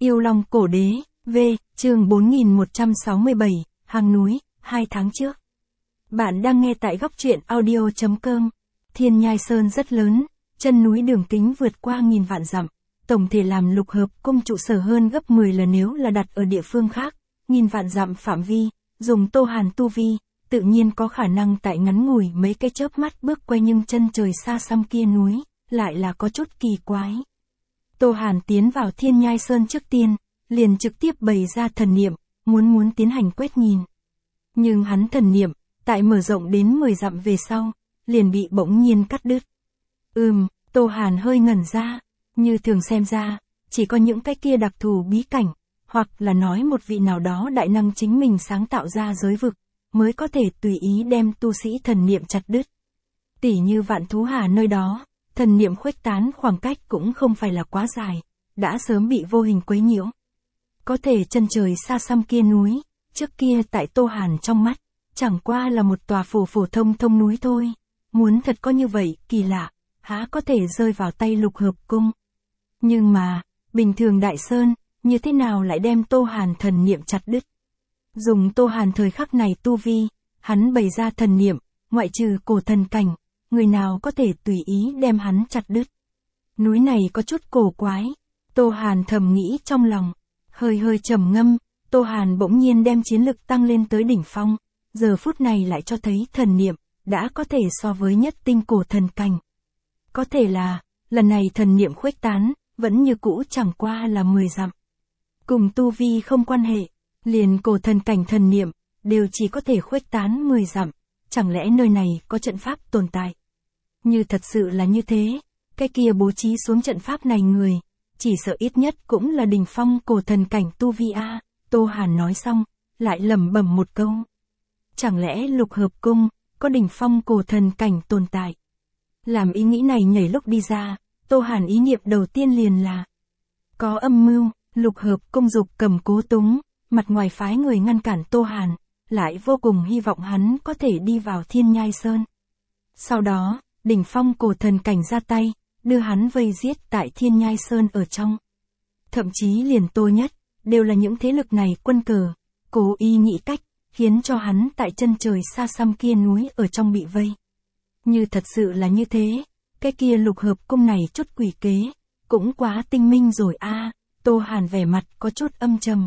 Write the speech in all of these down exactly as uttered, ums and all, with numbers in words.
Yêu Long Cổ Đế, V, chương bốn nghìn một trăm sáu mươi bảy, Hang Núi, hai tháng trước. Bạn đang nghe tại góc truyện audio chấm com. Thiên Nhai Sơn rất lớn, chân núi đường kính vượt qua nghìn vạn dặm, tổng thể làm Lục Hợp Cung trụ sở hơn gấp mười lần nếu là đặt ở địa phương khác, nghìn vạn dặm phạm vi, dùng Tô Hàn tu vi, tự nhiên có khả năng tại ngắn ngủi mấy cái chớp mắt bước qua nhưng chân trời xa xăm kia núi, lại là có chút kỳ quái. Tô Hàn tiến vào Thiên Nhai Sơn trước tiên, liền trực tiếp bày ra thần niệm, muốn muốn tiến hành quét nhìn. Nhưng hắn thần niệm, tại mở rộng đến mười dặm về sau, liền bị bỗng nhiên cắt đứt. Ừm, Tô Hàn hơi ngẩn ra, như thường xem ra, chỉ có những cái kia đặc thù bí cảnh, hoặc là nói một vị nào đó đại năng chính mình sáng tạo ra giới vực, mới có thể tùy ý đem tu sĩ thần niệm chặt đứt. Tỉ như Vạn Thú Hà nơi đó, thần niệm khuếch tán khoảng cách cũng không phải là quá dài, đã sớm bị vô hình quấy nhiễu. Có thể chân trời xa xăm kia núi, trước kia tại Tô Hàn trong mắt, chẳng qua là một tòa phổ phổ thông thông núi thôi, muốn thật có như vậy, kỳ lạ, há có thể rơi vào tay Lục Hợp Cung. Nhưng mà, bình thường Đại Sơn, như thế nào lại đem Tô Hàn thần niệm chặt đứt? Dùng Tô Hàn thời khắc này tu vi, hắn bày ra thần niệm, ngoại trừ cổ thần cảnh, người nào có thể tùy ý đem hắn chặt đứt. Núi này có chút cổ quái, Tô Hàn thầm nghĩ trong lòng, hơi hơi trầm ngâm, Tô Hàn bỗng nhiên đem chiến lực tăng lên tới đỉnh phong, giờ phút này lại cho thấy thần niệm, đã có thể so với nhất tinh cổ thần cảnh. Có thể là, lần này thần niệm khuếch tán, vẫn như cũ chẳng qua là mười dặm. Cùng tu vi không quan hệ, liền cổ thần cảnh thần niệm, đều chỉ có thể khuếch tán mười dặm, chẳng lẽ nơi này có trận pháp tồn tại? Như thật sự là như thế, cái kia bố trí xuống trận pháp này người, chỉ sợ ít nhất cũng là đỉnh phong cổ thần cảnh tu vi a. Tô Hàn nói xong, lại lẩm bẩm một câu. Chẳng lẽ Lục Hợp Cung, có đỉnh phong cổ thần cảnh tồn tại? Làm ý nghĩ này nhảy lúc đi ra, Tô Hàn ý niệm đầu tiên liền là có âm mưu, Lục Hợp Cung dục cầm Cố Túng, mặt ngoài phái người ngăn cản Tô Hàn, lại vô cùng hy vọng hắn có thể đi vào Thiên Nhai Sơn. Sau đó, đỉnh phong cổ thần cảnh ra tay, đưa hắn vây giết tại Thiên Nhai Sơn ở trong. Thậm chí liền Tô Nhất, đều là những thế lực này quân cờ, cố ý nghĩ cách, khiến cho hắn tại chân trời xa xăm kia núi ở trong bị vây. Như thật sự là như thế, cái kia Lục Hợp Cung này chút quỷ kế, cũng quá tinh minh rồi a. Tô Hàn vẻ mặt có chút âm trầm.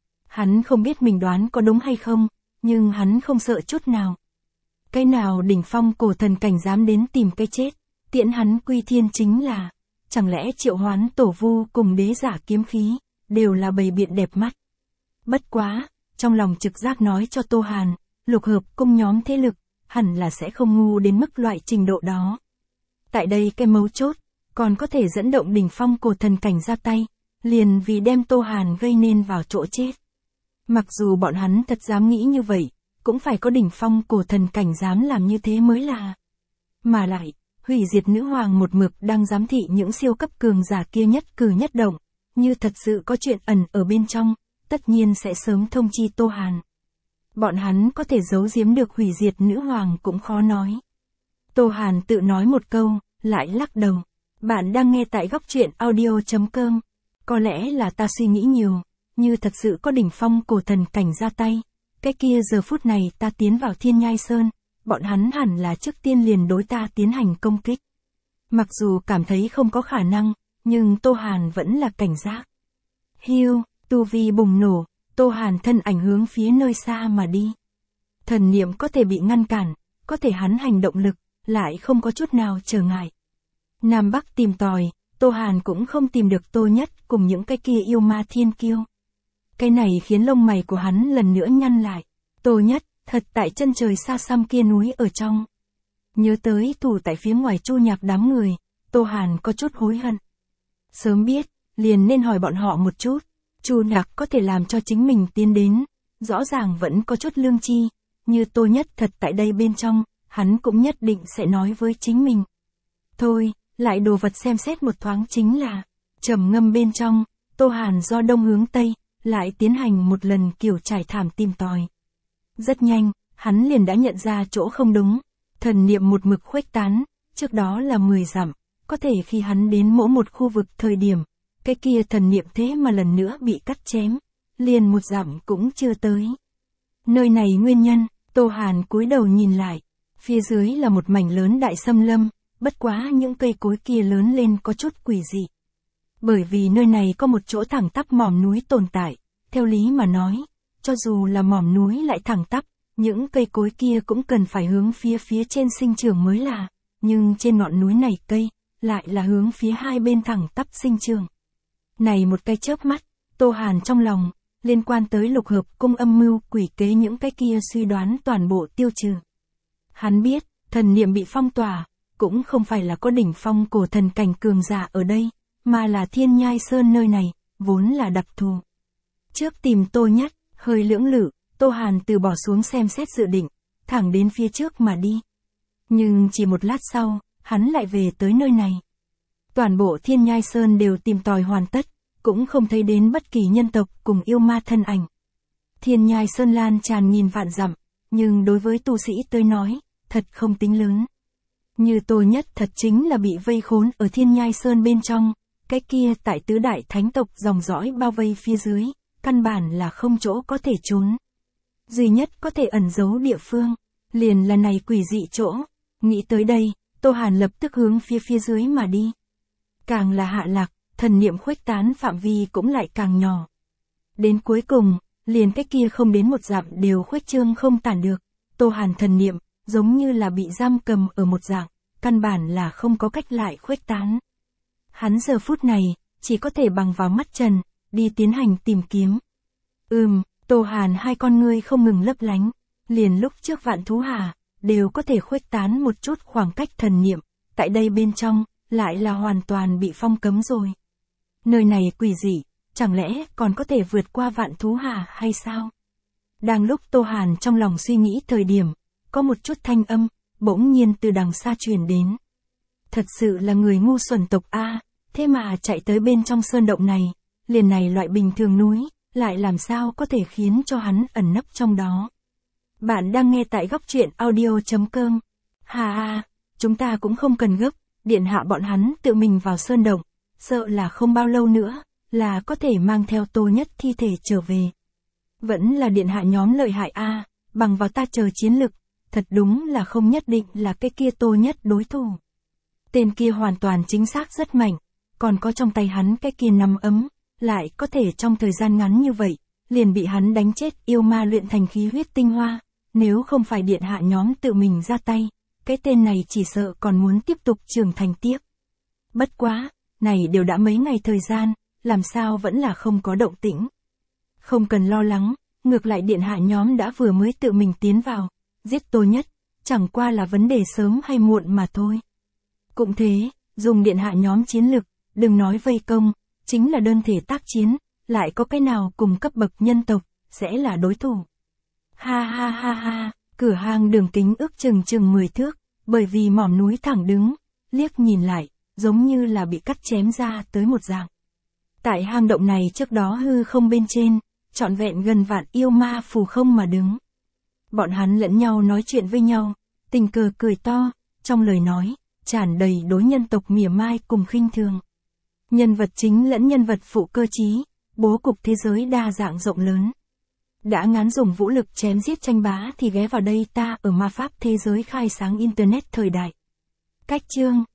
Hắn không biết mình đoán có đúng hay không, nhưng hắn không sợ chút nào. Cái nào đỉnh phong cổ thần cảnh dám đến tìm cái chết, tiễn hắn quy thiên chính là, chẳng lẽ triệu hoán tổ vu cùng đế giả kiếm khí, đều là bày biện đẹp mắt. Bất quá, trong lòng trực giác nói cho Tô Hàn, Lục Hợp Cung nhóm thế lực, hẳn là sẽ không ngu đến mức loại trình độ đó. Tại đây cái mấu chốt, còn có thể dẫn động đỉnh phong cổ thần cảnh ra tay, liền vì đem Tô Hàn gây nên vào chỗ chết. Mặc dù bọn hắn thật dám nghĩ như vậy, cũng phải có đỉnh phong cổ thần cảnh dám làm như thế mới là. Mà lại, hủy diệt nữ hoàng một mực đang giám thị những siêu cấp cường giả kia nhất cử nhất động, như thật sự có chuyện ẩn ở bên trong, tất nhiên sẽ sớm thông chi Tô Hàn. Bọn hắn có thể giấu giếm được hủy diệt nữ hoàng cũng khó nói. Tô Hàn tự nói một câu, lại lắc đầu. Bạn đang nghe tại góc truyện audio chấm com. Có lẽ là ta suy nghĩ nhiều, như thật sự có đỉnh phong cổ thần cảnh ra tay. Cái kia giờ phút này ta tiến vào Thiên Nhai Sơn, bọn hắn hẳn là trước tiên liền đối ta tiến hành công kích. Mặc dù cảm thấy không có khả năng, nhưng Tô Hàn vẫn là cảnh giác. Hiu, tu vi bùng nổ, Tô Hàn thân ảnh hướng phía nơi xa mà đi. Thần niệm có thể bị ngăn cản, có thể hắn hành động lực, lại không có chút nào trở ngại. Nam Bắc tìm tòi, Tô Hàn cũng không tìm được Tô Nhất cùng những cái kia yêu ma thiên kiêu. Cái này khiến lông mày của hắn lần nữa nhăn lại. Tô Nhất, thật tại chân trời xa xăm kia núi ở trong. Nhớ tới thủ tại phía ngoài Chu Nhạc đám người, Tô Hàn có chút hối hận. Sớm biết, liền nên hỏi bọn họ một chút. Chu Nhạc có thể làm cho chính mình tiến đến, rõ ràng vẫn có chút lương chi, như Tô Nhất thật tại đây bên trong, hắn cũng nhất định sẽ nói với chính mình. Thôi, lại đồ vật xem xét một thoáng chính là, trầm ngâm bên trong, Tô Hàn do đông hướng tây, lại tiến hành một lần kiểu trải thảm tìm tòi. Rất nhanh, hắn liền đã nhận ra chỗ không đúng, thần niệm một mực khuếch tán, trước đó là mười dặm, có thể khi hắn đến mỗi một khu vực thời điểm, cái kia thần niệm thế mà lần nữa bị cắt chém, liền một dặm cũng chưa tới. Nơi này nguyên nhân, Tô Hàn cúi đầu nhìn lại, phía dưới là một mảnh lớn đại xâm lâm, bất quá những cây cối kia lớn lên có chút quỷ dị. Bởi vì nơi này có một chỗ thẳng tắp mỏm núi tồn tại, theo lý mà nói, cho dù là mỏm núi lại thẳng tắp, những cây cối kia cũng cần phải hướng phía phía trên sinh trưởng mới là, nhưng trên ngọn núi này cây, lại là hướng phía hai bên thẳng tắp sinh trưởng. Này một cái chớp mắt, Tô Hàn trong lòng, liên quan tới lục hợp cung âm mưu quỷ kế những cái kia suy đoán toàn bộ tiêu trừ. Hắn biết, thần niệm bị phong tỏa, cũng không phải là có đỉnh phong cổ thần cảnh cường giả ở đây, mà là Thiên Nhai Sơn nơi này, vốn là đặc thù. Trước tìm Tô Nhất, hơi lưỡng lự, Tô Hàn từ bỏ xuống xem xét dự định, thẳng đến phía trước mà đi. Nhưng chỉ một lát sau, hắn lại về tới nơi này. Toàn bộ Thiên Nhai Sơn đều tìm tòi hoàn tất, cũng không thấy đến bất kỳ nhân tộc cùng yêu ma thân ảnh. Thiên Nhai Sơn lan tràn nghìn vạn dặm, nhưng đối với tu sĩ tới nói, thật không tính lớn. Như Tô Nhất thật chính là bị vây khốn ở Thiên Nhai Sơn bên trong, cái kia tại tứ đại thánh tộc dòng dõi bao vây phía dưới, căn bản là không chỗ có thể trốn. Duy nhất có thể ẩn giấu địa phương, liền là này quỷ dị chỗ. Nghĩ tới đây, Tô Hàn lập tức hướng phía phía dưới mà đi. Càng là hạ lạc, thần niệm khuếch tán phạm vi cũng lại càng nhỏ. Đến cuối cùng, liền cái kia không đến một dặm đều khuếch trương không tản được. Tô Hàn thần niệm, giống như là bị giam cầm ở một dạng, căn bản là không có cách lại khuếch tán. Hắn giờ phút này, chỉ có thể bằng vào mắt trần, đi tiến hành tìm kiếm. Ừm, Tô Hàn hai con ngươi không ngừng lấp lánh, liền lúc trước Vạn Thú Hà, đều có thể khuếch tán một chút khoảng cách thần niệm, tại đây bên trong, lại là hoàn toàn bị phong cấm rồi. Nơi này quỷ dị, chẳng lẽ còn có thể vượt qua Vạn Thú Hà hay sao? Đang lúc Tô Hàn trong lòng suy nghĩ thời điểm, có một chút thanh âm, bỗng nhiên từ đằng xa truyền đến. Thật sự là người ngu xuẩn tộc A, thế mà chạy tới bên trong sơn động này, liền này loại bình thường núi, lại làm sao có thể khiến cho hắn ẩn nấp trong đó. Bạn đang nghe tại góc truyện audio chấm com. Hà hà, chúng ta cũng không cần gấp, điện hạ bọn hắn tự mình vào sơn động, sợ là không bao lâu nữa, là có thể mang theo Tô Nhất thi thể trở về. Vẫn là điện hạ nhóm lợi hại A, bằng vào ta chờ chiến lực, thật đúng là không nhất định là cái kia Tô Nhất đối thủ. Tên kia hoàn toàn chính xác rất mạnh, còn có trong tay hắn cái kia nắm ấm, lại có thể trong thời gian ngắn như vậy, liền bị hắn đánh chết yêu ma luyện thành khí huyết tinh hoa, nếu không phải điện hạ nhóm tự mình ra tay, cái tên này chỉ sợ còn muốn tiếp tục trưởng thành tiếp. Bất quá, này đều đã mấy ngày thời gian, làm sao vẫn là không có động tĩnh. Không cần lo lắng, ngược lại điện hạ nhóm đã vừa mới tự mình tiến vào, giết Tô Nhất, chẳng qua là vấn đề sớm hay muộn mà thôi. Cũng thế, dùng điện hạ nhóm chiến lực, đừng nói vây công, chính là đơn thể tác chiến, lại có cái nào cùng cấp bậc nhân tộc, sẽ là đối thủ. Ha ha ha ha, cửa hang đường kính ước chừng chừng mười thước, bởi vì mỏm núi thẳng đứng, liếc nhìn lại, giống như là bị cắt chém ra tới một dạng. Tại hang động này trước đó hư không bên trên, trọn vẹn gần vạn yêu ma phù không mà đứng. Bọn hắn lẫn nhau nói chuyện với nhau, tình cờ cười to, trong lời nói, tràn đầy đối nhân tộc mỉa mai cùng khinh thường. Nhân vật chính lẫn nhân vật phụ cơ trí, bố cục thế giới đa dạng rộng lớn. Đã ngán dùng vũ lực chém giết tranh bá thì ghé vào đây ta ở ma pháp thế giới khai sáng internet thời đại. Cách chương